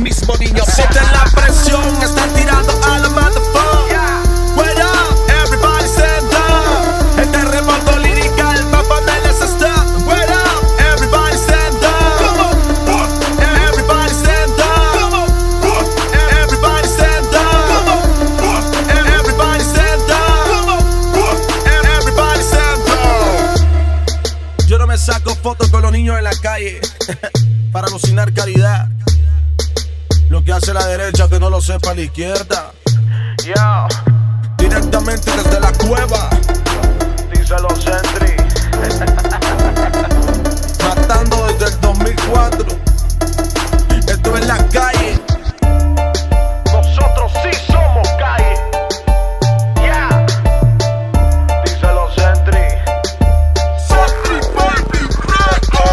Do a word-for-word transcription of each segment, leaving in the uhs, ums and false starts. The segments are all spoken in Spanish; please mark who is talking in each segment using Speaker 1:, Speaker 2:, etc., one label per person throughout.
Speaker 1: mismo, niño. Sienten la presión, están tirando a la motherfucker. Wait up, everybody stand up. El terremoto lirical va a ponerles stop. Wait up, everybody stand up. Everybody stand up. Everybody stand up. Everybody stand up. Everybody stand up. Yo no me saco fotos con los niños en la calle para alucinar caridad. Lo que hace la derecha que no lo sepa la izquierda.
Speaker 2: Yeah.
Speaker 1: Directamente desde la cueva.
Speaker 2: Díselo, Sentry.
Speaker 1: Matando desde el dos mil cuatro. Esto es la calle.
Speaker 2: Nosotros sí somos calle. Yeah. Díselo, Sentry.
Speaker 1: Sentry Baby Record.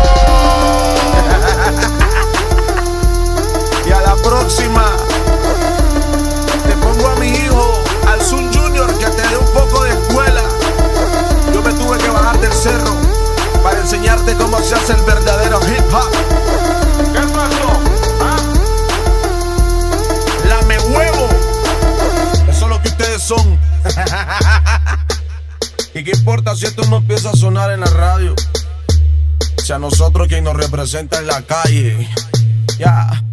Speaker 1: Y a la próxima te pongo a mi hijo, al Sun Junior, que te dé un poco de escuela. Yo me tuve que bajar del cerro para enseñarte cómo se hace el verdadero hip hop.
Speaker 2: ¿Qué pasó? ¿Ah?
Speaker 1: Lame huevo. Eso es lo que ustedes son. ¿Y qué importa si esto no empieza a sonar en la radio? Si a nosotros quien nos representa en la calle. Ya.